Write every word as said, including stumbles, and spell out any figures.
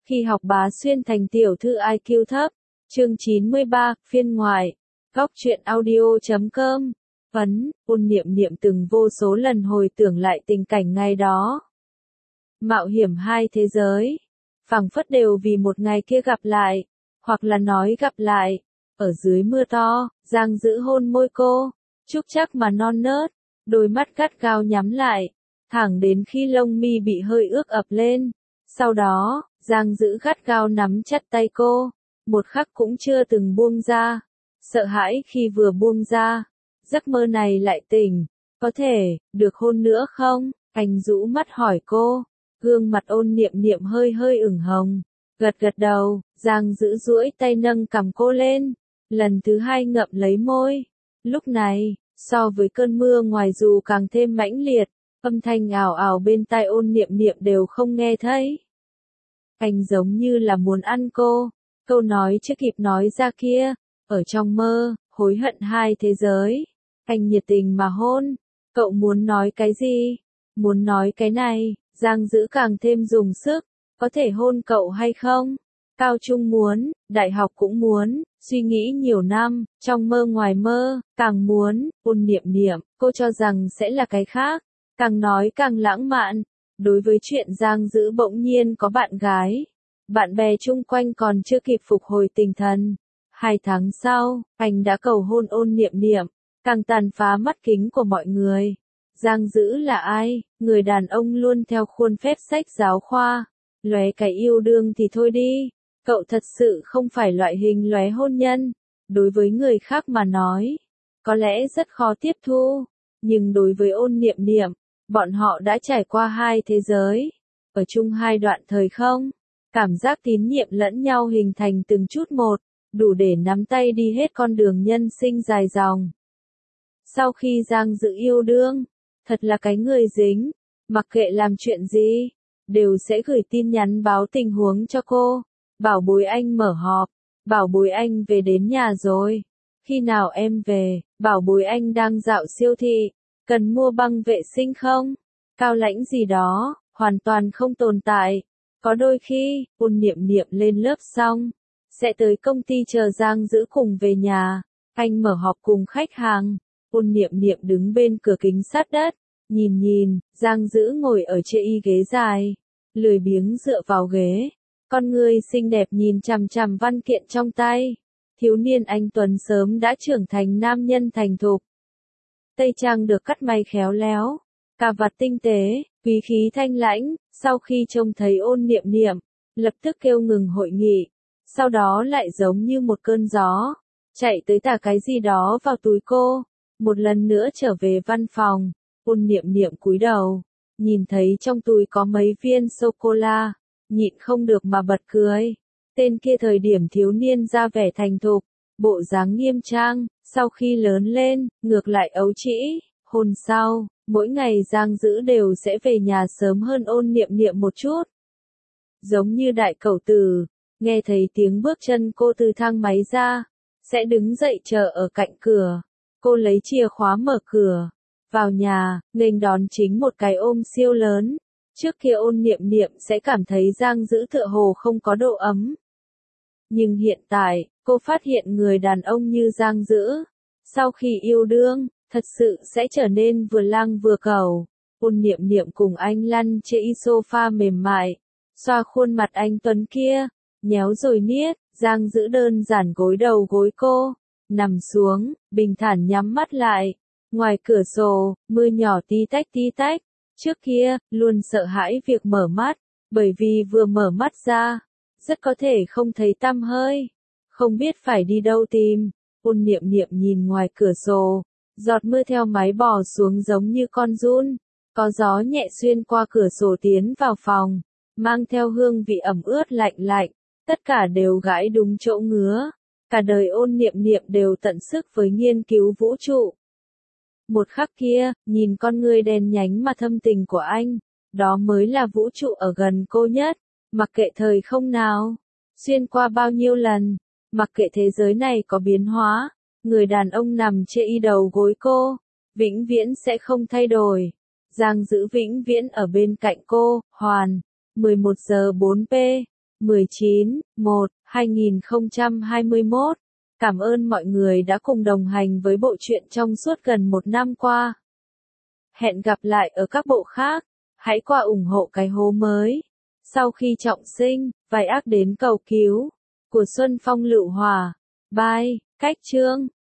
Khi học bá xuyên thành tiểu thư i kiu thấp. Chương chín mươi ba, phiên ngoại. Góc truyện audio chấm com. Vấn, ôn niệm niệm từng vô số lần hồi tưởng lại tình cảnh ngày đó. Mạo hiểm hai thế giới. Phảng phất đều vì một ngày kia gặp lại. Hoặc là nói gặp lại. Ở dưới mưa to, Giang giữ hôn môi cô. Trúc chắc mà non nớt. Đôi mắt gắt gao nhắm lại. Thẳng đến khi lông mi bị hơi ướt ập lên. Sau đó, Giang giữ gắt gao nắm chặt tay cô. Một khắc cũng chưa từng buông ra. Sợ hãi khi vừa buông ra. Giấc mơ này lại tỉnh. Có thể, được hôn nữa không? Anh rũ mắt hỏi cô. Gương mặt ôn niệm niệm hơi hơi ửng hồng. Gật gật đầu, Giang giữ duỗi tay nâng cằm cô lên. Lần thứ hai ngậm lấy môi. Lúc này, so với cơn mưa ngoài dù càng thêm mãnh liệt. Âm thanh ảo ảo bên tai ôn niệm niệm đều không nghe thấy. Anh giống như là muốn ăn cô. Câu nói chưa kịp nói ra kia. Ở trong mơ, hối hận hai thế giới. Anh nhiệt tình mà hôn. Cậu muốn nói cái gì? Muốn nói cái này. Giang giữ càng thêm dùng sức. Có thể hôn cậu hay không? Cao trung muốn, đại học cũng muốn. Suy nghĩ nhiều năm, trong mơ ngoài mơ, càng muốn. Ôn niệm niệm, cô cho rằng sẽ là cái khác. Càng nói càng lãng mạn. Đối với chuyện Giang giữ bỗng nhiên có bạn gái. Bạn bè chung quanh còn chưa kịp phục hồi tinh thần. Hai tháng sau, anh đã cầu hôn ôn niệm niệm. Càng tàn phá mắt kính của mọi người. Giang giữ là ai? Người đàn ông luôn theo khuôn phép sách giáo khoa. Lóe cái yêu đương thì thôi đi. Cậu thật sự không phải loại hình lóe hôn nhân. Đối với người khác mà nói. Có lẽ rất khó tiếp thu. Nhưng đối với ôn niệm niệm. Bọn họ đã trải qua hai thế giới. Ở chung hai đoạn thời không. Cảm giác tín nhiệm lẫn nhau hình thành từng chút một. Đủ để nắm tay đi hết con đường nhân sinh dài dòng. Sau khi Giang giữ yêu đương. Thật là cái người dính. Mặc kệ làm chuyện gì. Đều sẽ gửi tin nhắn báo tình huống cho cô. Bảo bối anh mở họp. Bảo bối anh về đến nhà rồi. Khi nào em về? Bảo bối anh đang dạo siêu thị. Cần mua băng vệ sinh không? Cao lãnh gì đó, hoàn toàn không tồn tại. Có đôi khi, ôn niệm niệm lên lớp xong, sẽ tới công ty chờ Giang giữ cùng về nhà. Anh mở họp cùng khách hàng. Ôn niệm niệm đứng bên cửa kính sát đất. Nhìn nhìn, Giang giữ ngồi ở chê y ghế dài. Lười biếng dựa vào ghế. Con người xinh đẹp nhìn chằm chằm văn kiện trong tay. Thiếu niên anh Tuấn sớm đã trưởng thành nam nhân thành thục. Tây trang được cắt may khéo léo, cà vạt tinh tế, quý khí thanh lãnh. Sau khi trông thấy ôn niệm niệm, lập tức kêu ngừng hội nghị. Sau đó lại giống như một cơn gió, chạy tới tả cái gì đó vào túi cô. Một lần nữa trở về văn phòng, ôn niệm niệm cúi đầu, nhìn thấy trong túi có mấy viên sô-cô-la, nhịn không được mà bật cười. Tên kia thời điểm thiếu niên ra vẻ thành thục, bộ dáng nghiêm trang. Sau khi lớn lên, ngược lại ấu trĩ. Hôn sau, mỗi ngày Giang giữ đều sẽ về nhà sớm hơn ôn niệm niệm một chút. Giống như đại cẩu tử, nghe thấy tiếng bước chân cô từ thang máy ra, sẽ đứng dậy chờ ở cạnh cửa. Cô lấy chìa khóa mở cửa, vào nhà, nghênh đón chính một cái ôm siêu lớn. Trước kia ôn niệm niệm sẽ cảm thấy Giang giữ tựa hồ không có độ ấm. Nhưng hiện tại, cô phát hiện người đàn ông như Giang giữ, sau khi yêu đương, thật sự sẽ trở nên vừa lang vừa cẩu. Ôn niệm niệm cùng anh lăn trên sofa mềm mại, xoa khuôn mặt anh Tuấn kia, nhéo rồi niết. Giang giữ đơn giản gối đầu gối cô, nằm xuống, bình thản nhắm mắt lại. Ngoài cửa sổ, mưa nhỏ tí tách tí tách. Trước kia, luôn sợ hãi việc mở mắt, bởi vì vừa mở mắt ra, rất có thể không thấy tăm hơi. Không biết phải đi đâu tìm. Ôn niệm niệm nhìn ngoài cửa sổ. Giọt mưa theo mái bò xuống giống như con giun. Có gió nhẹ xuyên qua cửa sổ tiến vào phòng. Mang theo hương vị ẩm ướt lạnh lạnh. Tất cả đều gãi đúng chỗ ngứa. Cả đời ôn niệm niệm đều tận sức với nghiên cứu vũ trụ. Một khắc kia, nhìn con người đen nhánh mà thâm tình của anh. Đó mới là vũ trụ ở gần cô nhất. Mặc kệ thời không nào, xuyên qua bao nhiêu lần, mặc kệ thế giới này có biến hóa, người đàn ông nằm trên y đầu gối cô, vĩnh viễn sẽ không thay đổi. Giang giữ vĩnh viễn ở bên cạnh cô. Hoàn, mười một giờ bốn p. mười chín, một, hai nghìn không trăm hai mươi mốt. Cảm ơn mọi người đã cùng đồng hành với bộ truyện trong suốt gần một năm qua. Hẹn gặp lại ở các bộ khác. Hãy qua ủng hộ cái hố mới. Sau khi trọng sinh, vai ác đến cầu cứu. Của Xuân Phong Lựu Hòa. Bye. Cách chương.